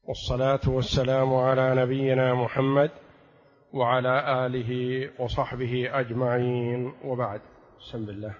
والصلاة والسلام على نبينا محمد وعلى آله وصحبه أجمعين، وبعد. بسم الله.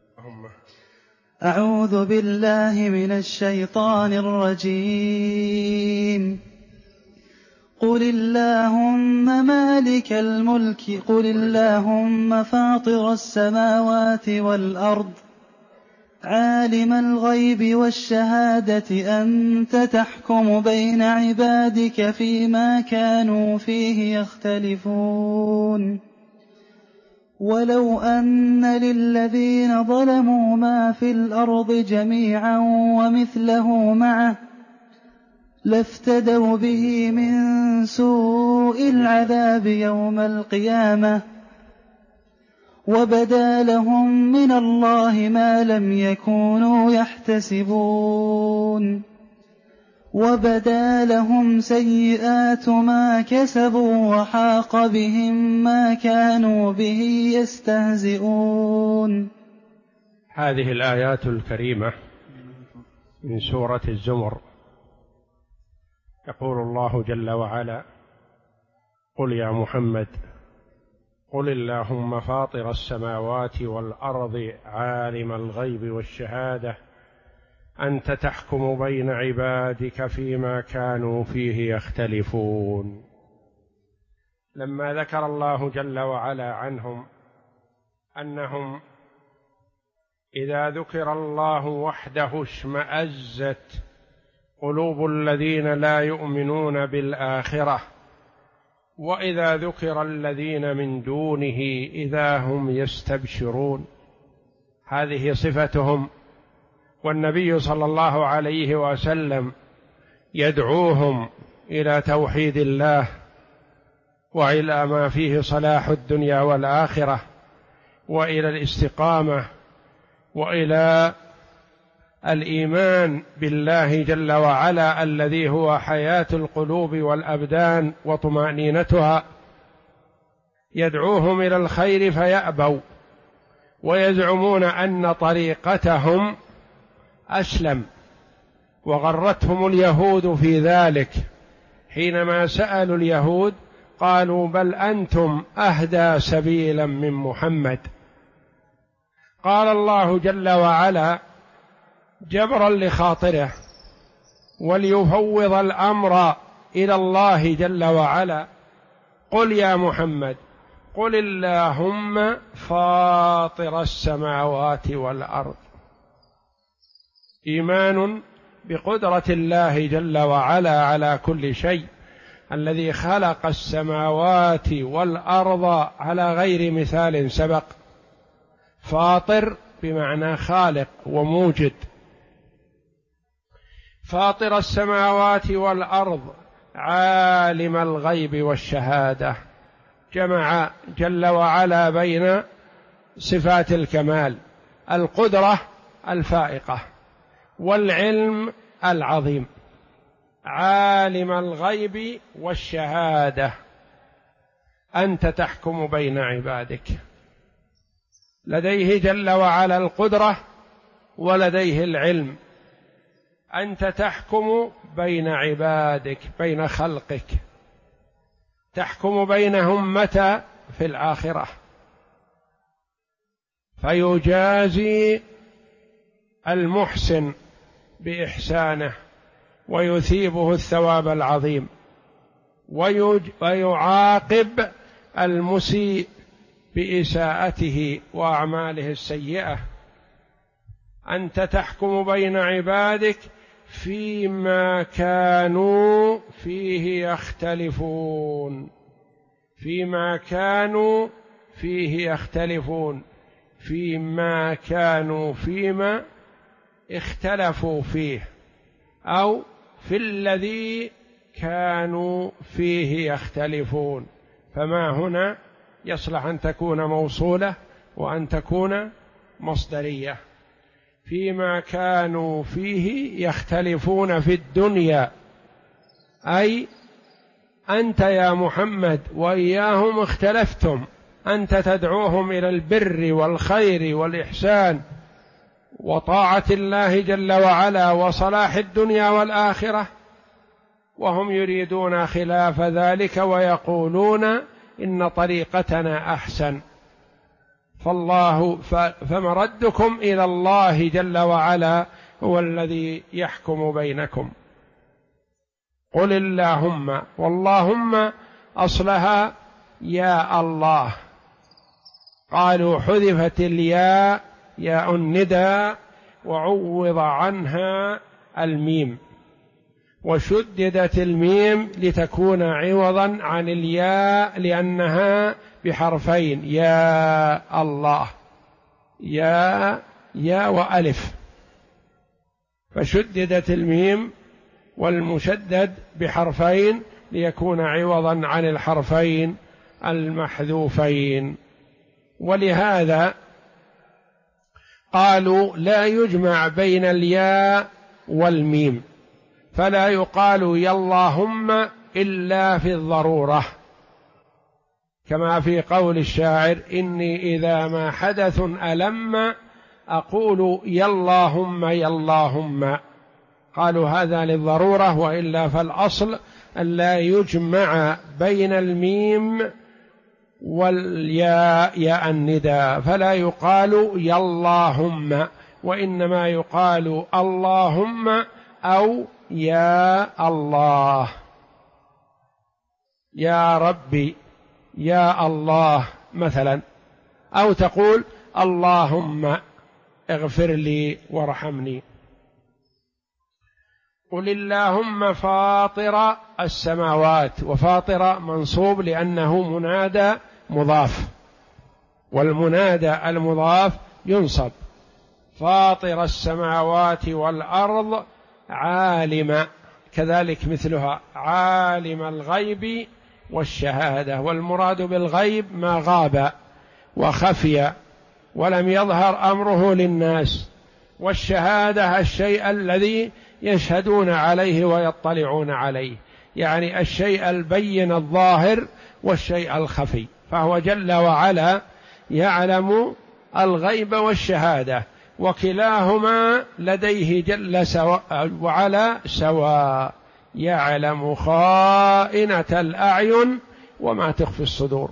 أعوذ بالله من الشيطان الرجيم. قل اللهم مالك الملك، قل اللهم فاطر السماوات والأرض، عالم الغيب والشهادة، أنت تحكم بين عبادك فيما كانوا فيه يختلفون. ولو أن للذين ظلموا ما في الأرض جميعا ومثله معه لافتدوا به من سوء العذاب يوم القيامة، وبدا لهم من الله ما لم يكونوا يحتسبون، وبدا لهم سيئات ما كسبوا وحاق بهم ما كانوا به يستهزئون. هذه الآيات الكريمة من سورة الزمر. يقول الله جل وعلا: قل يا محمد، قل اللهم فاطر السماوات والأرض، عالم الغيب والشهادة، أنت تحكم بين عبادك فيما كانوا فيه يختلفون. لما ذكر الله جل وعلا عنهم أنهم إذا ذكر الله وحده اشمأزت قلوب الذين لا يؤمنون بالآخرة، وإذا ذكر الذين من دونه إذا هم يستبشرون. هذه صفتهم، والنبي صلى الله عليه وسلم يدعوهم إلى توحيد الله وإلى ما فيه صلاح الدنيا والآخرة، وإلى الاستقامة، وإلى الإيمان بالله جل وعلا الذي هو حياة القلوب والأبدان وطمأنينتها. يدعوهم إلى الخير فيأبوا، ويزعمون أن طريقتهم أسلم، وغرتهم اليهود في ذلك. حينما سألوا اليهود قالوا: بل أنتم أهدى سبيلا من محمد. قال الله جل وعلا جبرا لخاطره وليفوض الأمر إلى الله جل وعلا: قل يا محمد، قل اللهم فاطر السماوات والأرض. إيمان بقدرة الله جل وعلا على كل شيء، الذي خلق السماوات والأرض على غير مثال سبق. فاطر بمعنى خالق وموجد. فاطر السماوات والأرض، عالم الغيب والشهادة. جمع جل وعلا بين صفات الكمال: القدرة الفائقة والعلم العظيم. عالم الغيب والشهادة، أنت تحكم بين عبادك. لديه جل وعلا القدرة ولديه العلم. أنت تحكم بين عبادك، بين خلقك، تحكم بينهم متى؟ في الآخرة، فيجازي المحسن بإحسانه ويثيبه الثواب العظيم، ويعاقب المسيء بإساءته وأعماله السيئة. أنت تحكم بين عبادك فيما كانوا فيه يختلفون. فيما كانوا فيه يختلفون، فيما كانوا فيما اختلفوا فيه، أو في الذي كانوا فيه يختلفون. فما هنا يصلح أن تكون موصولة وأن تكون مصدرية. فيما كانوا فيه يختلفون في الدنيا، أي أنت يا محمد وإياهم اختلفتم. أنت تدعوهم إلى البر والخير والإحسان وطاعة الله جل وعلا وصلاح الدنيا والآخرة، وهم يريدون خلاف ذلك ويقولون إن طريقتنا أحسن. فمردكم إلى الله جل وعلا هو الذي يحكم بينكم. قل اللهم، واللهم أصلها يا الله، قالوا حذفت الياء ياء الندى وعوض عنها الميم، وشددت الميم لتكون عوضا عن الياء لأنها بحرفين، يا الله، يا وألف، فشددت الميم والمشدد بحرفين ليكون عوضا عن الحرفين المحذوفين. ولهذا قالوا لا يجمع بين الياء والميم، فلا يقال يا اللهم إلا في الضرورة، كما في قول الشاعر إني إذا ما حدث ألم أقول يا اللهم يا اللهم. قالوا هذا للضرورة، وإلا فالأصل أن لا يجمع بين الميم والياء ياء الندى، فلا يقال يا اللهم، وإنما يقال اللهم أو يا الله، يا ربي يا الله مثلا، أو تقول اللهم اغفر لي وارحمني. قل اللهم فاطر السماوات، وفاطر منصوب لأنه منادى مضاف، والمنادى المضاف ينصب. فاطر السماوات والأرض عالم، كذلك مثلها عالم الغيب والشهادة، والمراد بالغيب ما غاب وخفي ولم يظهر أمره للناس، والشهادة الشيء الذي يشهدون عليه ويطلعون عليه، يعني الشيء البين الظاهر والشيء الخفي، فهو جل وعلا يعلم الغيب والشهادة، وكلاهما لديه جل وعلا سواء، يعلم خائنة الأعين وما تخفي الصدور.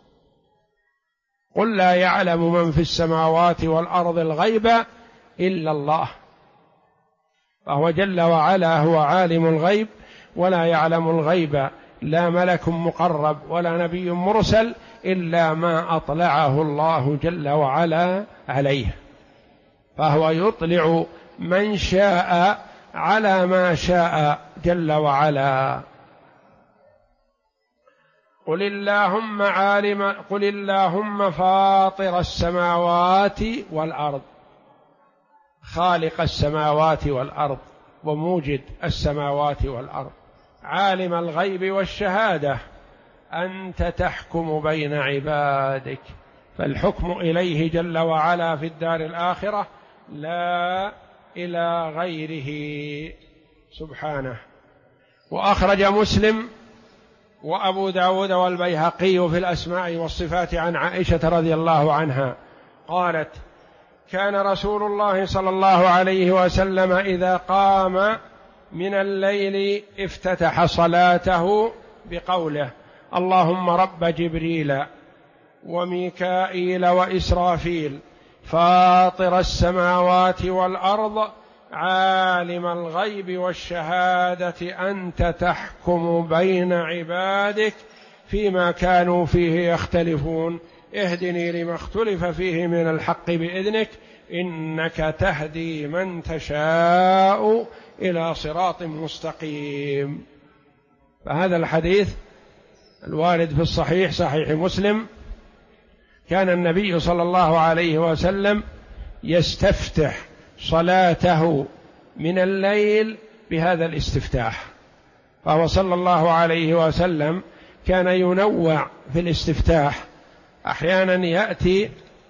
قل لا يعلم من في السماوات والأرض الغيب إلا الله، فهو جل وعلا هو عالم الغيب، ولا يعلم الغيب لا ملك مقرب ولا نبي مرسل إلا ما أطلعه الله جل وعلا عليه، فهو يطلع من شاء على ما شاء جل وعلا. قل اللهم فاطر السماوات والأرض، خالق السماوات والأرض وموجد السماوات والأرض، عالم الغيب والشهادة، أنت تحكم بين عبادك، فالحكم إليه جل وعلا في الدار الآخرة لا إلى غيره سبحانه. وأخرج مسلم وأبو داود والبيهقي في الأسماء والصفات عن عائشة رضي الله عنها قالت: كان رسول الله صلى الله عليه وسلم إذا قام من الليل افتتح صلاته بقوله: اللهم رب جبريل وميكائيل وإسرافيل فاطر السماوات والأرض عالم الغيب والشهادة أنت تحكم بين عبادك فيما كانوا فيه يختلفون اهدني لما اختلف فيه من الحق بإذنك إنك تهدي من تشاء إلى صراط مستقيم. فهذا الحديث الوارد في الصحيح صحيح مسلم، كان النبي صلى الله عليه وسلم يستفتح صلاته من الليل بهذا الاستفتاح، فهو صلى الله عليه وسلم كان ينوع في الاستفتاح، أحيانا يأتي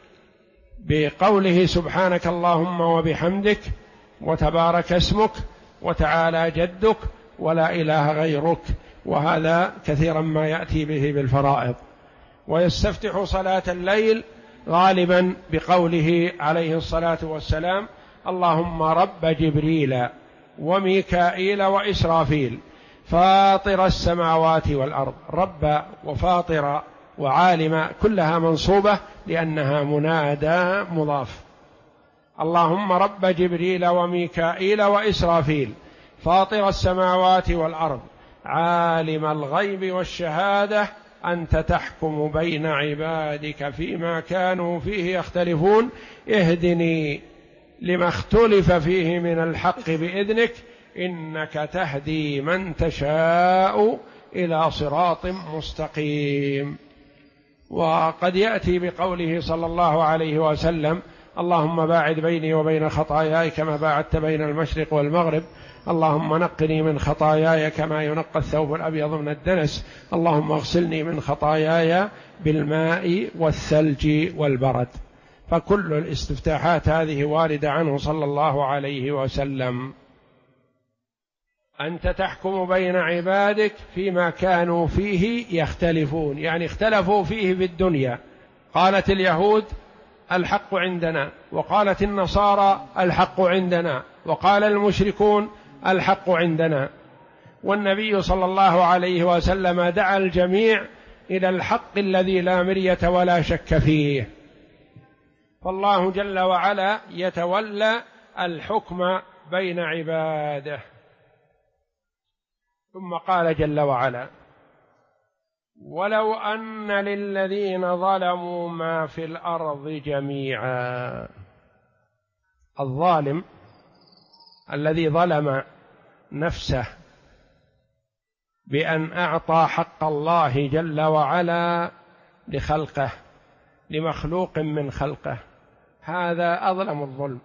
بقوله سبحانك اللهم وبحمدك وتبارك اسمك وتعالى جدك ولا إله غيرك، وهذا كثيرا ما يأتي به بالفرائض. ويستفتح صلاة الليل غالبا بقوله عليه الصلاة والسلام: اللهم رب جبريل وميكائيل وإسرافيل فاطر السماوات والأرض. رب وفاطر وعالم كلها منصوبة لأنها منادى مضاف. اللهم رب جبريل وميكائيل وإسرافيل فاطر السماوات والأرض عالم الغيب والشهادة أنت تحكم بين عبادك فيما كانوا فيه يختلفون اهدني لما اختلف فيه من الحق بإذنك إنك تهدي من تشاء إلى صراط مستقيم. وقد يأتي بقوله صلى الله عليه وسلم اللهم باعد بيني وبين خطاياي كما باعدت بين المشرق والمغرب، اللهم نقني من خطاياي كما ينقى الثوب الأبيض من الدنس، اللهم اغسلني من خطاياي بالماء والثلج والبرد. فكل الاستفتاحات هذه واردة عنه صلى الله عليه وسلم. أنت تحكم بين عبادك فيما كانوا فيه يختلفون، يعني اختلفوا فيه في الدنيا. قالت اليهود الحق عندنا، وقالت النصارى الحق عندنا، وقال المشركون الحق عندنا، والنبي صلى الله عليه وسلم دعا الجميع إلى الحق الذي لا مرية ولا شك فيه. فالله جل وعلا يتولى الحكم بين عباده. ثم قال جل وعلا ولو أن للذين ظلموا ما في الأرض جميعا. الظالم الذي ظلم نفسه بأن أعطى حق الله جل وعلا لخلقه لمخلوق من خلقه، هذا أظلم الظلم.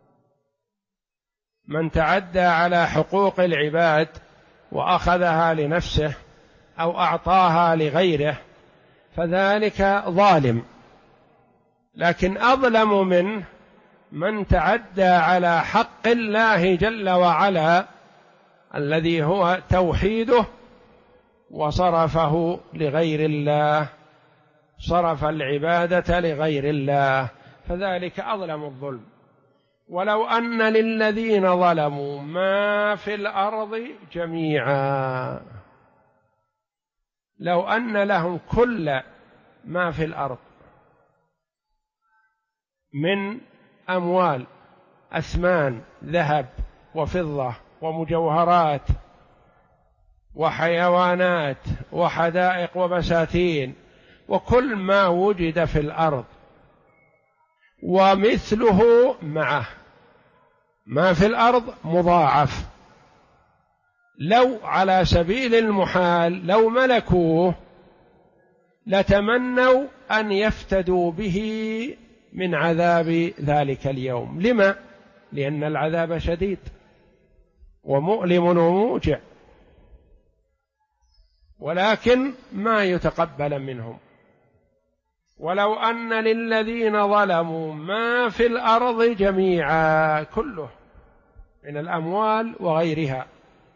من تعدى على حقوق العباد وأخذها لنفسه أو أعطاها لغيره فذلك ظالم، لكن أظلم منه من تعدى على حق الله جل وعلا الذي هو توحيده وصرفه لغير الله، صرف العبادة لغير الله، فذلك أظلم الظلم. ولو أن للذين ظلموا ما في الأرض جميعا، لو أن لهم كل ما في الأرض من أموال، أثمان، ذهب وفضة ومجوهرات وحيوانات وحدائق وبساتين وكل ما وجد في الأرض ومثله معه، ما في الأرض مضاعف، لو على سبيل المحال لو ملكوه لتمنوا أن يفتدوا به من عذاب ذلك اليوم. لما؟ لأن العذاب شديد ومؤلم وموجع، ولكن ما يتقبل منهم. ولو أن للذين ظلموا ما في الأرض جميعا، كله من الأموال وغيرها،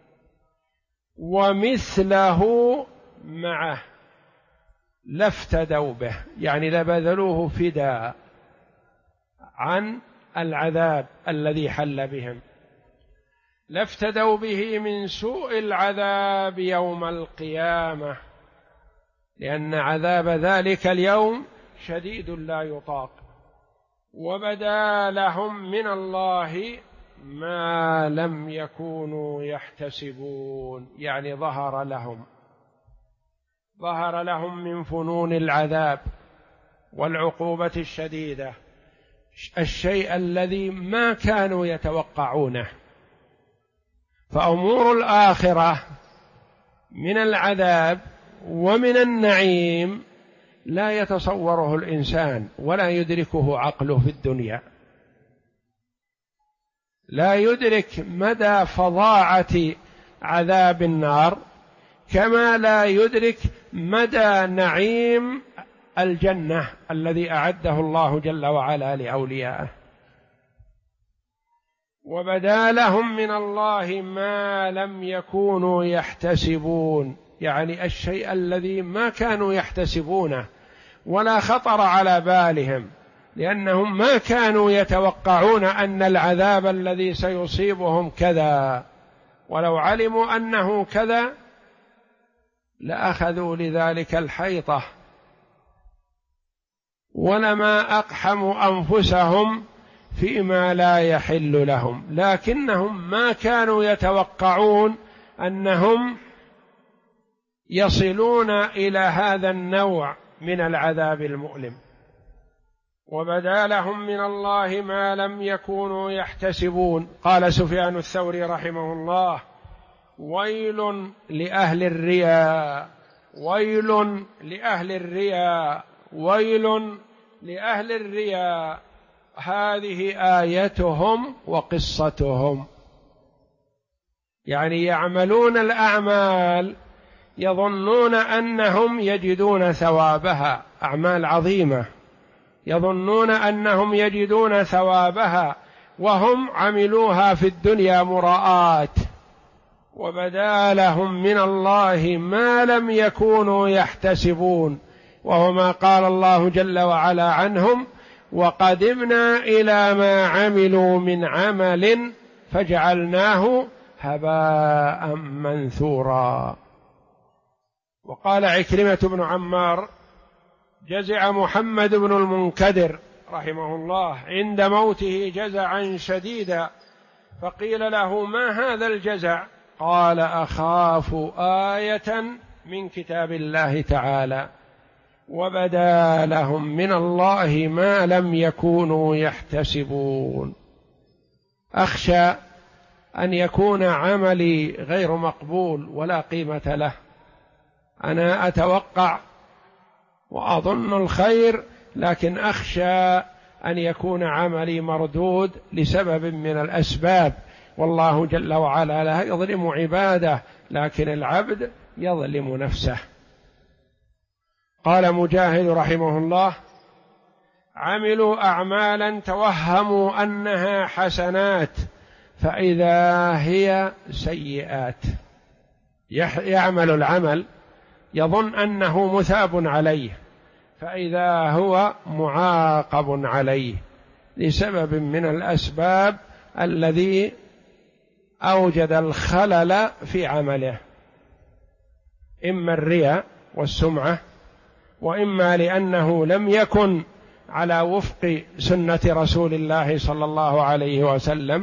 ومثله معه لافتدوا به، يعني لبذلوه فداء عن العذاب الذي حل بهم، لافتدوا به من سوء العذاب يوم القيامة، لأن عذاب ذلك اليوم شديد لا يطاق. وبدا لهم من الله ما لم يكونوا يحتسبون، يعني ظهر لهم من فنون العذاب والعقوبة الشديدة الشيء الذي ما كانوا يتوقعونه. فأمور الآخرة من العذاب ومن النعيم لا يتصوره الإنسان ولا يدركه عقله في الدنيا، لا يدرك مدى فظاعة عذاب النار كما لا يدرك مدى نعيم الجنة الذي أعده الله جل وعلا لأوليائه. وبدا لهم من الله ما لم يكونوا يحتسبون، يعني الشيء الذي ما كانوا يحتسبونه ولا خطر على بالهم، لأنهم ما كانوا يتوقعون أن العذاب الذي سيصيبهم كذا، ولو علموا أنه كذا لأخذوا لذلك الحيطة، ولما أقحموا أنفسهم فيما لا يحل لهم، لكنهم ما كانوا يتوقعون أنهم يصلون إلى هذا النوع من العذاب المؤلم. وبدا لهم من الله ما لم يكونوا يحتسبون. قال سفيان الثوري رحمه الله: ويل لأهل الرياء، ويل لأهل الرياء، ويل لأهل الرياء. هذه آيتهم وقصتهم، يعني يعملون الأعمال يظنون أنهم يجدون ثوابها، أعمال عظيمة يظنون أنهم يجدون ثوابها، وهم عملوها في الدنيا مراءات، وبدا لهم من الله ما لم يكونوا يحتسبون، وهو ما قال الله جل وعلا عنهم: وقدمنا إلى ما عملوا من عمل فجعلناه هباء منثورا. وقال عكرمة بن عمار: جزع محمد بن المنكدر رحمه الله عند موته جزعا شديدا، فقيل له: ما هذا الجزع؟ قال: أخاف آية من كتاب الله تعالى، وبدا لهم من الله ما لم يكونوا يحتسبون. أخشى أن يكون عملي غير مقبول ولا قيمة له، أنا أتوقع وأظن الخير، لكن أخشى أن يكون عملي مردود لسبب من الأسباب، والله جل وعلا لا يظلم عباده، لكن العبد يظلم نفسه. قال مجاهد رحمه الله: عملوا أعمالا توهموا أنها حسنات فإذا هي سيئات. يعمل العمل يظن أنه مثاب عليه، فإذا هو معاقب عليه لسبب من الأسباب الذي أوجد الخلل في عمله، إما الرياء والسمعة، وإما لأنه لم يكن على وفق سنة رسول الله صلى الله عليه وسلم.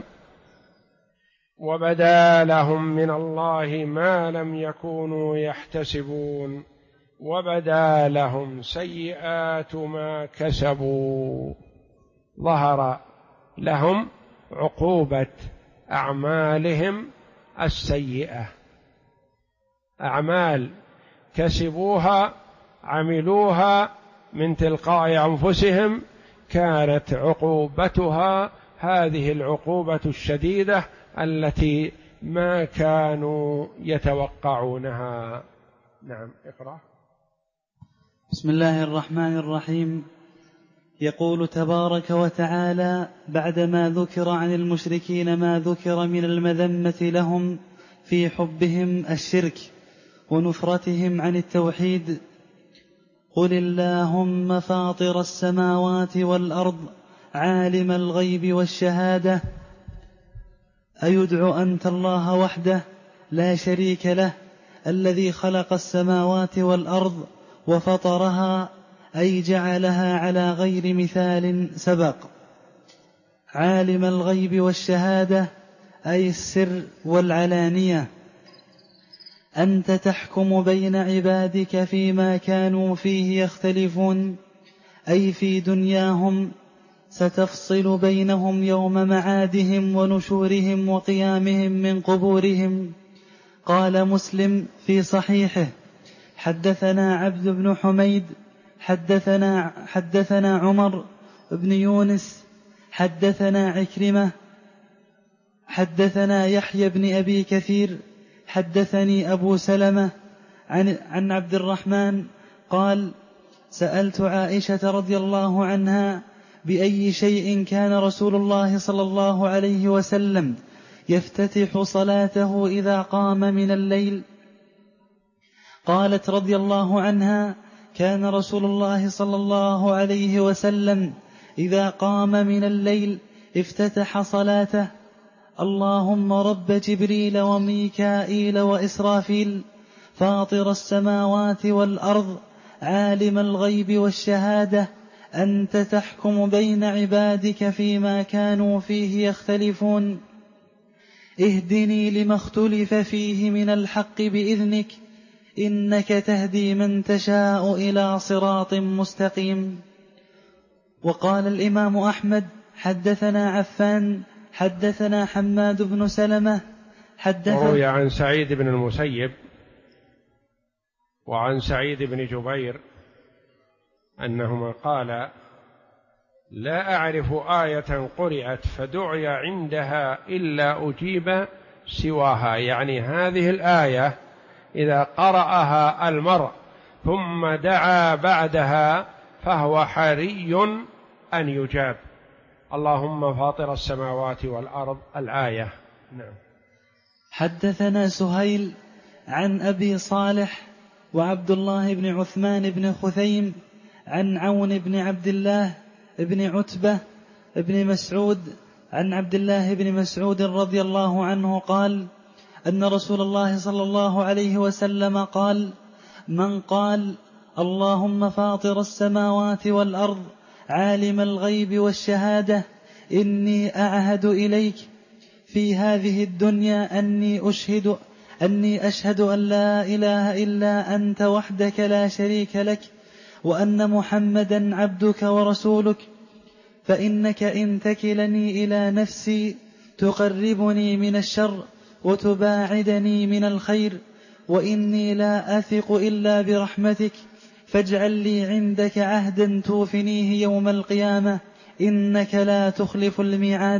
وبدا لهم من الله ما لم يكونوا يحتسبون، وبدا لهم سيئات ما كسبوا. ظهر لهم عقوبة أعمالهم السيئة، أعمال كسبوها عملوها من تلقاء أنفسهم، كانت عقوبتها هذه العقوبة الشديدة التي ما كانوا يتوقعونها. نعم، اقرأ. بسم الله الرحمن الرحيم. يقول تبارك وتعالى بعدما ذكر عن المشركين ما ذكر من المذمة لهم في حبهم الشرك ونفرتهم عن التوحيد: قل اللهم فاطر السماوات والأرض عالم الغيب والشهادة أيدعو أنت الله وحده لا شريك له الذي خلق السماوات والأرض وفطرها، أي جعلها على غير مثال سبق. عالم الغيب والشهادة أي السر والعلانية. أنت تحكم بين عبادك فيما كانوا فيه يختلفون، أي في دنياهم، ستفصل بينهم يوم معادهم ونشورهم وقيامهم من قبورهم. قال مسلم في صحيحه: حدثنا عبد بن حميد حدثنا عمر بن يونس حدثنا عكرمة حدثنا يحيى بن أبي كثير حدثني أبو سلمة عن عبد الرحمن قال: سألت عائشة رضي الله عنها بأي شيء كان رسول الله صلى الله عليه وسلم يفتتح صلاته إذا قام من الليل؟ قالت رضي الله عنها: كان رسول الله صلى الله عليه وسلم إذا قام من الليل افتتح صلاته اللهم رب جبريل وميكائيل وإسرافيل فاطر السماوات والأرض عالم الغيب والشهادة أنت تحكم بين عبادك فيما كانوا فيه يختلفون اهدني لما اختلف فيه من الحق بإذنك إنك تهدي من تشاء إلى صراط مستقيم. وقال الإمام أحمد حدثنا عفان حدثنا حماد بن سلمة وروي عن سعيد بن المسيب وعن سعيد بن جبير أنهما قال لا أعرف آية قرأت فدعي عندها إلا أجيب سواها، يعني هذه الآية إذا قرأها المرء ثم دعا بعدها فهو حري أن يجاب. اللهم فاطر السماوات والأرض الآية. نعم. حدثنا سهيل عن أبي صالح وعبد الله بن عثمان بن خثيم عن عون بن عبد الله بن عتبة بن مسعود عن عبد الله بن مسعود رضي الله عنه قال أن رسول الله صلى الله عليه وسلم قال من قال اللهم فاطر السماوات والأرض عالم الغيب والشهادة إني أعهد إليك في هذه الدنيا أني أشهد أن لا إله إلا أنت وحدك لا شريك لك وأن محمدا عبدك ورسولك فإنك إن تكلني إلى نفسي تقربني من الشر وتباعدني من الخير وإني لا أثق إلا برحمتك فاجعل لي عندك عهدا توفنيه يوم القيامة إنك لا تخلف الميعاد.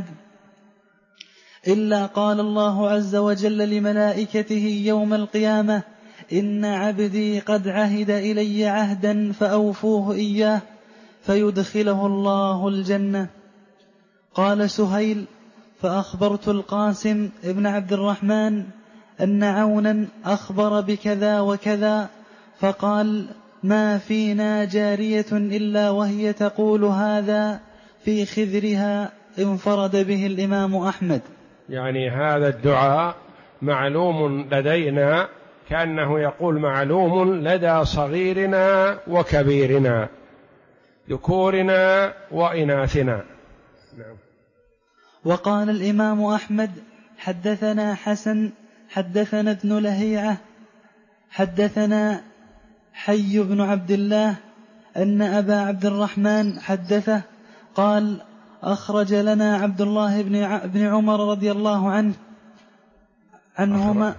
إلا قال الله عز وجل لملائكته يوم القيامة إن عبدي قد عهد إلي عهدا فأوفوه إياه فيدخله الله الجنة. قال سهيل فأخبرت القاسم ابن عبد الرحمن أن عونا أخبر بكذا وكذا فقال ما فينا جارية إلا وهي تقول هذا في خذرها. انفرد به الإمام أحمد. يعني هذا الدعاء معلوم لدينا كأنه يقول معلوم لدى صغيرنا وكبيرنا ذكورنا وإناثنا. نعم. وقال الإمام أحمد حدثنا حسن حدثنا ابن لهيعة حدثنا حي بن عبد الله أن أبا عبد الرحمن حدثه قال أخرج لنا عبد الله بن عمر رضي الله عنهما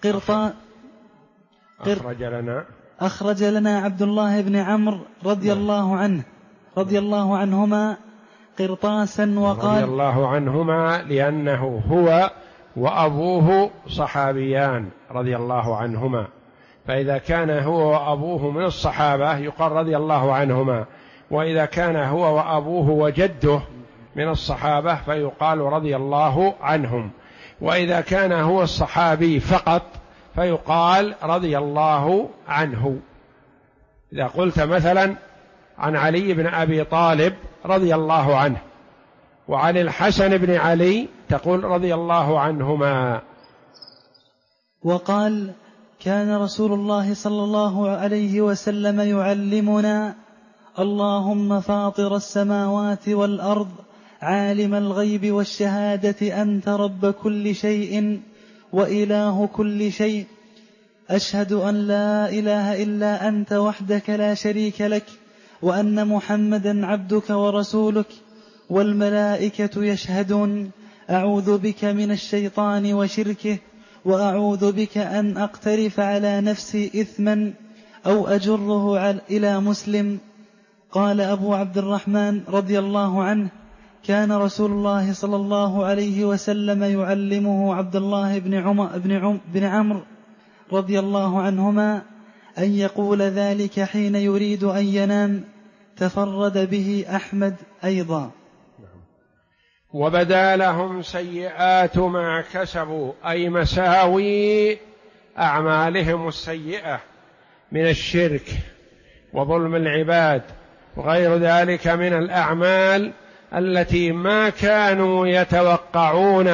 أخرج لنا عبد الله بن عمرو رضي الله عنهما قرطاسا وقال رضي الله عنهما لأنه هو وأبوه صحابيان رضي الله عنهما، فإذا كان هو وأبوه من الصحابة يقال رضي الله عنهما، وإذا كان هو وأبوه وجده من الصحابة فيقال رضي الله عنهم، وإذا كان هو الصحابي فقط فيقال رضي الله عنه. إذا قلت مثلا عن علي بن أبي طالب رضي الله عنه وعن الحسن بن علي تقول رضي الله عنهما. وقال كان رسول الله صلى الله عليه وسلم يعلمنا اللهم فاطر السماوات والأرض عالم الغيب والشهادة أنت رب كل شيء وإله كل شيء أشهد أن لا إله إلا أنت وحدك لا شريك لك وأن محمدا عبدك ورسولك والملائكة يشهدون أعوذ بك من الشيطان وشركه وأعوذ بك أن أقترف على نفسي إثما أو أجره إلى مسلم. قال أبو عبد الرحمن رضي الله عنه كان رسول الله صلى الله عليه وسلم يعلمه عبد الله بن عمرو رضي الله عنهما أن يقول ذلك حين يريد أن ينام. تفرد به أحمد أيضا. وبدا لهم سيئات ما كسبوا أي مساوي أعمالهم السيئة من الشرك وظلم العباد وغير ذلك من الأعمال التي ما كانوا يتوقعون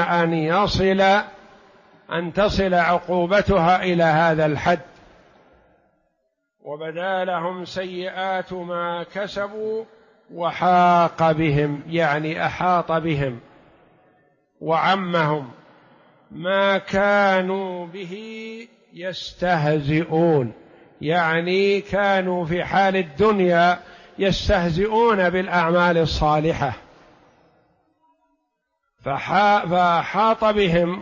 أن تصل عقوبتها إلى هذا الحد، وبدا لهم سيئات ما كسبوا وحاق بهم، يعني أحاط بهم وعمهم ما كانوا به يستهزئون، يعني كانوا في حال الدنيا يستهزئون بالأعمال الصالحة، فأحاط بهم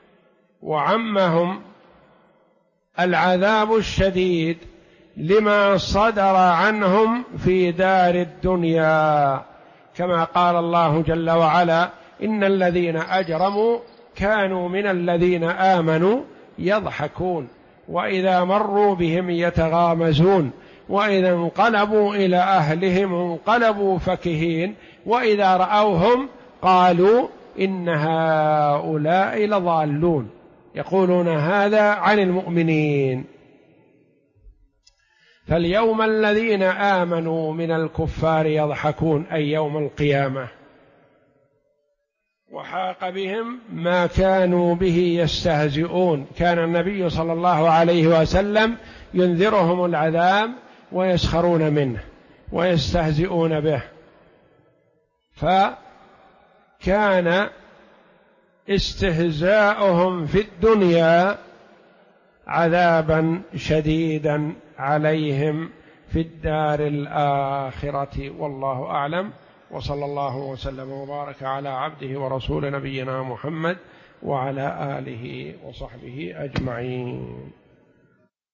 وعمهم العذاب الشديد لما صدر عنهم في دار الدنيا، كما قال الله جل وعلا: إن الذين أجرموا كانوا من الذين آمنوا يضحكون وإذا مروا بهم يتغامزون وإذا انقلبوا إلى أهلهم انقلبوا فكهين وإذا رأوهم قالوا إن هؤلاء لضالون، يقولون هذا عن المؤمنين. فاليوم الذين آمنوا من الكفار يضحكون، أي يوم القيامة، وحاق بهم ما كانوا به يستهزئون. كان النبي صلى الله عليه وسلم ينذرهم العذاب ويسخرون منه ويستهزئون به، فكان استهزاؤهم في الدنيا عذابا شديدا عليهم في الدار الآخرة، والله أعلم. وصلى الله وسلم وبارك على عبده ورسول نبينا محمد وعلى آله وصحبه أجمعين.